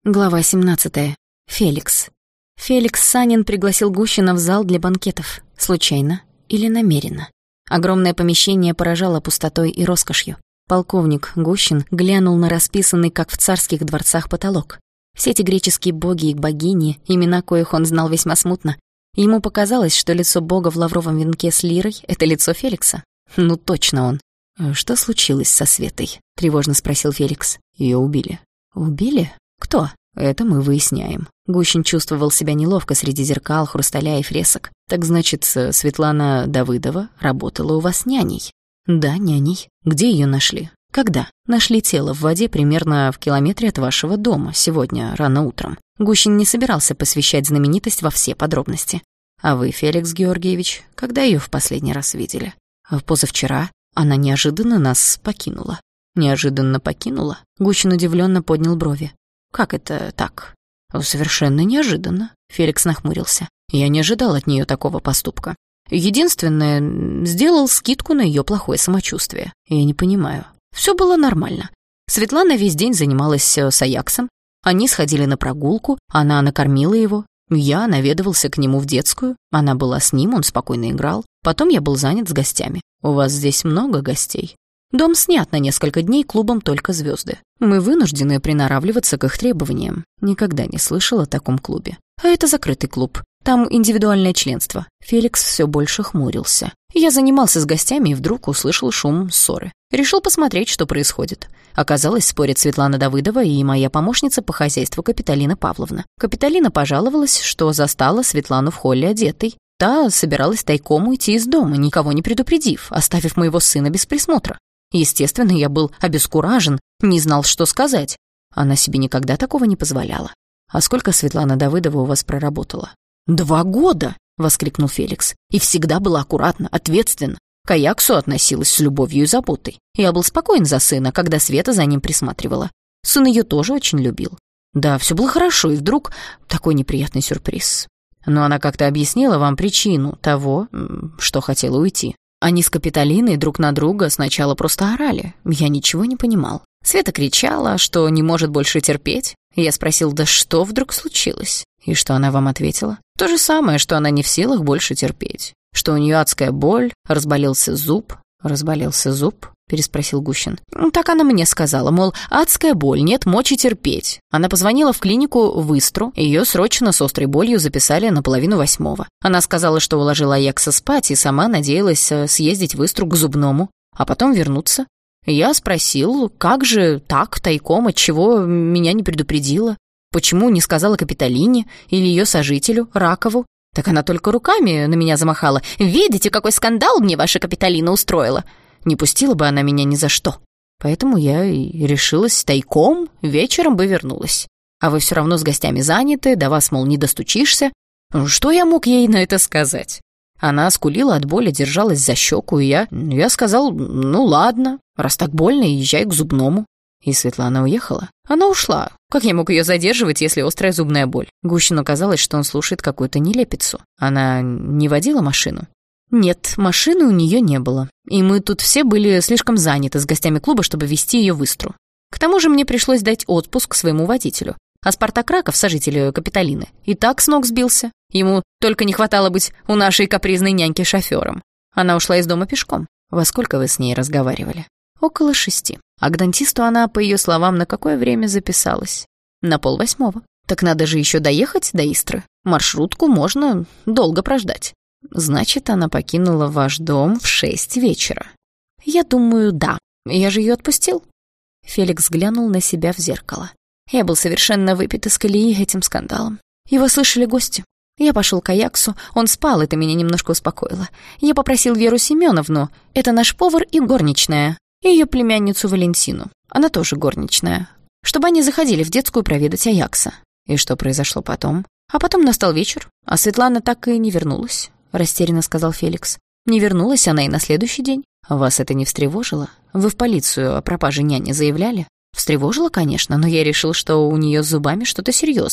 Глава 17. Феликс. Феликс Санин пригласил Гущина в зал для банкетов. Случайно или намеренно. Огромное помещение поражало пустотой и роскошью. Полковник Гущин глянул на расписанный, как в царских дворцах, потолок. Все эти греческие боги и богини, имена коих он знал весьма смутно. Ему показалось, что лицо бога в лавровом венке с лирой — это лицо Феликса. Ну, точно он. «Что случилось со Светой?» — тревожно спросил Феликс. «Ее убили». «Убили? Кто?» «Это мы выясняем». Гущин чувствовал себя неловко среди зеркал, хрусталя и фресок. «Так значит, Светлана Давыдова работала у вас няней?» «Да, няней». «Где ее нашли?» «Когда?» «Нашли тело в воде примерно в километре от вашего дома, сегодня, рано утром». Гущин не собирался посвящать знаменитость во все подробности. «А вы, Феликс Георгиевич, когда ее в последний раз видели?» «Позавчера. Она неожиданно нас покинула». «Неожиданно покинула?» Гущин удивленно поднял брови. «Как это так?» «Совершенно неожиданно», — Феликс нахмурился. «Я не ожидал от нее такого поступка. Единственное, сделал скидку на ее плохое самочувствие. Я не понимаю. Все было нормально. Светлана весь день занималась с Аяксом. Они сходили на прогулку, она накормила его. Я наведывался к нему в детскую. Она была с ним, он спокойно играл. Потом я был занят с гостями. У вас здесь много гостей?» «Дом снят на несколько дней, клубом только звезды. Мы вынуждены приноравливаться к их требованиям. Никогда не слышал о таком клубе. А это закрытый клуб. Там индивидуальное членство». Феликс все больше хмурился. Я занимался с гостями и вдруг услышал шум ссоры. Решил посмотреть, что происходит. Оказалось, спорят Светлана Давыдова и моя помощница по хозяйству Капитолина Павловна. Капитолина пожаловалась, что застала Светлану в холле одетой. Та собиралась тайком уйти из дома, никого не предупредив, оставив моего сына без присмотра. Естественно, я был обескуражен, не знал, что сказать. Она себе никогда такого не позволяла. «А сколько Светлана Давыдова у вас проработала?» 2 года!» — воскликнул Феликс. «И всегда была аккуратна, ответственна. К Аяксу относилась с любовью и заботой. Я был спокоен за сына, когда Света за ним присматривала. Сын ее тоже очень любил. Да, все было хорошо, и вдруг такой неприятный сюрприз. Но она как-то объяснила вам причину того, что хотела уйти. Они с Капитолиной друг на друга сначала просто орали. Я ничего не понимал. Света кричала, что не может больше терпеть. Я спросил, да что вдруг случилось? И что она вам ответила? То же самое, что она не в силах больше терпеть. Что у нее адская боль, разболелся зуб. «Разболелся зуб?» — переспросил Гущин. «Так она мне сказала, мол, адская боль, нет мочи терпеть». Она позвонила в клинику в Истру, ее срочно с острой болью записали на 7:30. Она сказала, что уложила Аякса спать и сама надеялась съездить в Истру к зубному, а потом вернуться. Я спросил, как же так, тайком, отчего меня не предупредила? Почему не сказала Капитолине или ее сожителю, Ракову? Так она только руками на меня замахала. «Видите, какой скандал мне ваша Капитолина устроила!» Не пустила бы она меня ни за что. Поэтому я и решилась тайком, вечером бы вернулась. А вы все равно с гостями заняты, до вас, мол, не достучишься. Что я мог ей на это сказать? Она скулила от боли, держалась за щеку, и я сказал, ну ладно, раз так больно, езжай к зубному. И Светлана уехала? Она ушла. Как я мог ее задерживать, если острая зубная боль? Гущину казалось, что он слушает какую-то нелепицу. Она не водила машину? Нет, машины у нее не было. И мы тут все были слишком заняты с гостями клуба, чтобы везти ее в Истру. К тому же мне пришлось дать отпуск своему водителю. А Спартак Раков, сожитель Капитолины, и так с ног сбился. Ему только не хватало быть у нашей капризной няньки шофером. Она ушла из дома пешком. Во сколько вы с ней разговаривали? Около 6. А к дантисту она, по ее словам, на какое время записалась? На 7:30. Так надо же еще доехать до Истры. Маршрутку можно долго прождать. Значит, она покинула ваш дом в 6 вечера. Я думаю, да. Я же ее отпустил. Феликс глянул на себя в зеркало. Я был совершенно выпит из колеи этим скандалом. Его слышали гости. Я пошел к Аяксу, он спал, это меня немножко успокоило. Я попросил Веру Семеновну, это наш повар и горничная, и ее племянницу Валентину, она тоже горничная, чтобы они заходили в детскую проведать Аякса. И что произошло потом? А потом настал вечер, а Светлана так и не вернулась, растерянно сказал Феликс. Не вернулась она и на следующий день. Вас это не встревожило? Вы в полицию о пропаже няни заявляли? Встревожило, конечно, но я решил, что у нее с зубами что-то серьезное.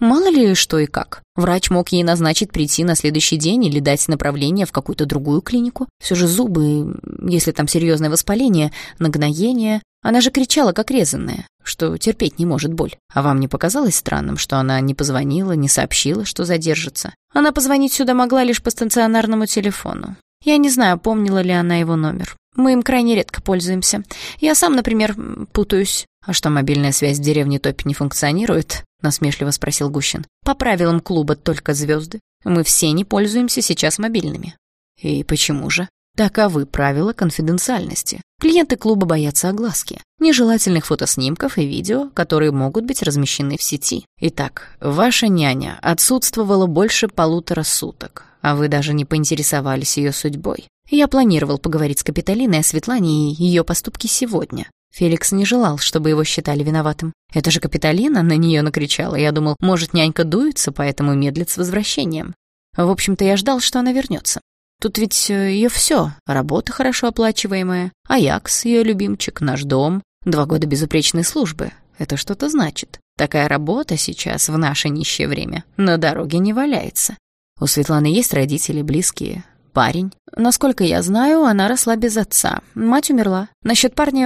Мало ли что и как. Врач мог ей назначить прийти на следующий день или дать направление в какую-то другую клинику. Все же зубы, если там серьезное воспаление, нагноение. Она же кричала, как резаная, что терпеть не может боль. А вам не показалось странным, что она не позвонила, не сообщила, что задержится? Она позвонить сюда могла лишь по стационарному телефону. Я не знаю, помнила ли она его номер. Мы им крайне редко пользуемся. Я сам, например, путаюсь. «А что, мобильная связь в деревне Топь не функционирует?» — насмешливо спросил Гущин. «По правилам клуба только звезды. Мы все не пользуемся сейчас мобильными». «И почему же?» «Таковы правила конфиденциальности. Клиенты клуба боятся огласки, нежелательных фотоснимков и видео, которые могут быть размещены в сети. Итак, ваша няня отсутствовала больше 1,5 суток, а вы даже не поинтересовались ее судьбой. Я планировал поговорить с Капитолиной о Светлане и ее поступке сегодня». Феликс не желал, чтобы его считали виноватым. «Это же Капитолина на нее накричала. Я думал, может, нянька дуется, поэтому медлит с возвращением. В общем-то, я ждал, что она вернется. Тут ведь ее все. Работа хорошо оплачиваемая, Аякс, ее любимчик, наш дом, 2 года безупречной службы. Это что-то значит. Такая работа сейчас, в наше нищее время, на дороге не валяется. У Светланы есть родители, близкие, парень. Насколько я знаю, она росла без отца. Мать умерла. Насчет парня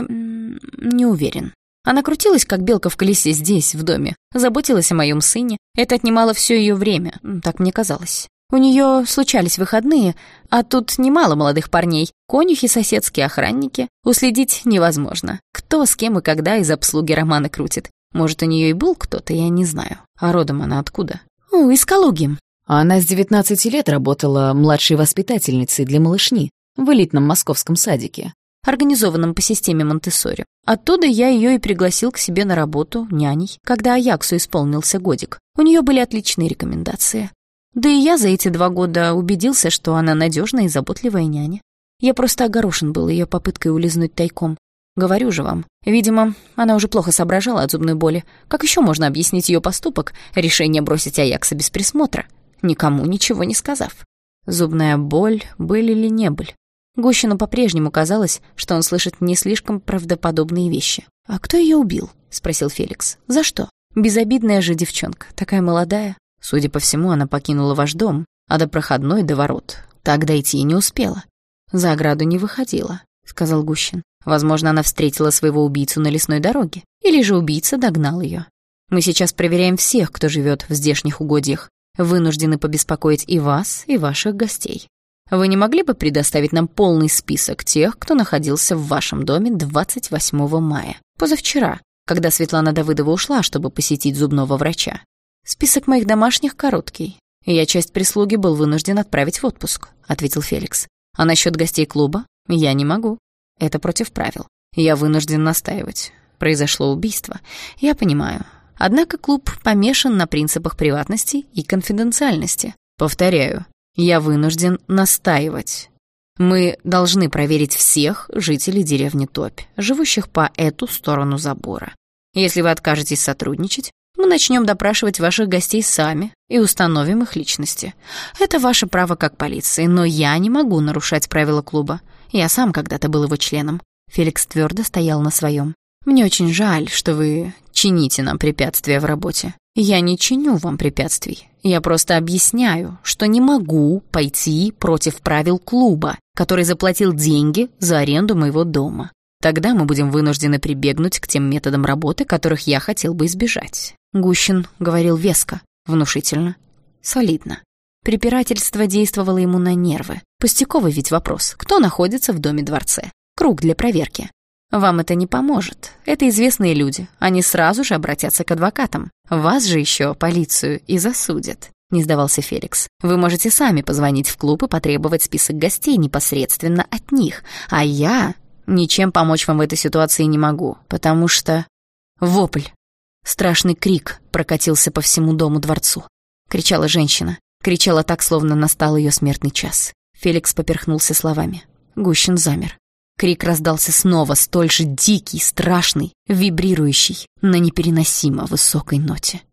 не уверен. Она крутилась, как белка в колесе здесь, в доме. Заботилась о моем сыне. Это отнимало все ее время, так мне казалось. У нее случались выходные, а тут немало молодых парней. Конюхи соседские, охранники. Уследить невозможно. Кто с кем и когда из обслуги романы крутит. Может, у нее и был кто-то, я не знаю. А родом она откуда? Из Калуги. Она с 19 лет работала младшей воспитательницей для малышни в элитном московском садике, организованном по системе Монтессори. Оттуда я ее и пригласил к себе на работу няней, когда Аяксу исполнился годик. У нее были отличные рекомендации. Да и я за эти 2 года убедился, что она надежная и заботливая няня. Я просто огорошен был ее попыткой улизнуть тайком. Говорю же вам, видимо, она уже плохо соображала от зубной боли. Как еще можно объяснить ее поступок, решение бросить Аякса без присмотра, никому ничего не сказав? Зубная боль, быль или не быль? Гущину по-прежнему казалось, что он слышит не слишком правдоподобные вещи. «А кто ее убил?» — спросил Феликс. «За что? Безобидная же девчонка, такая молодая». Судя по всему, она покинула ваш дом, а до проходной, до ворот так дойти и не успела. «За ограду не выходила», — сказал Гущин. «Возможно, она встретила своего убийцу на лесной дороге. Или же убийца догнал ее. Мы сейчас проверяем всех, кто живет в здешних угодьях. Вынуждены побеспокоить и вас, и ваших гостей. Вы не могли бы предоставить нам полный список тех, кто находился в вашем доме 28 мая, позавчера, когда Светлана Давыдова ушла, чтобы посетить зубного врача? Список моих домашних короткий. Я часть прислуги был вынужден отправить в отпуск», — ответил Феликс. «А насчет гостей клуба я не могу. Это против правил. Я вынужден настаивать. Произошло убийство. Я понимаю. Однако клуб помешан на принципах приватности и конфиденциальности. Повторяю, я вынужден настаивать. Мы должны проверить всех жителей деревни Топь, живущих по эту сторону забора. Если вы откажетесь сотрудничать, мы начнем допрашивать ваших гостей сами и установим их личности. Это ваше право как полиции, но я не могу нарушать правила клуба. Я сам когда-то был его членом». Феликс твердо стоял на своем. «Мне очень жаль, что вы чините нам препятствия в работе. Я не чиню вам препятствий. Я просто объясняю, что не могу пойти против правил клуба, который заплатил деньги за аренду моего дома. Тогда мы будем вынуждены прибегнуть к тем методам работы, которых я хотел бы избежать». Гущин говорил веско, внушительно, солидно. Препирательство действовало ему на нервы. Пустяковый ведь вопрос, кто находится в доме-дворце? Круг для проверки. Вам это не поможет. Это известные люди. Они сразу же обратятся к адвокатам. Вас же еще, полицию, и засудят. Не сдавался Феликс. Вы можете сами позвонить в клуб и потребовать список гостей непосредственно от них. А я ничем помочь вам в этой ситуации не могу, потому что... Вопль. Страшный крик прокатился по всему дому-дворцу. Кричала женщина. Кричала так, словно настал ее смертный час. Феликс поперхнулся словами. Гущин замер. Крик раздался снова, столь же дикий, страшный, вибрирующий на непереносимо высокой ноте.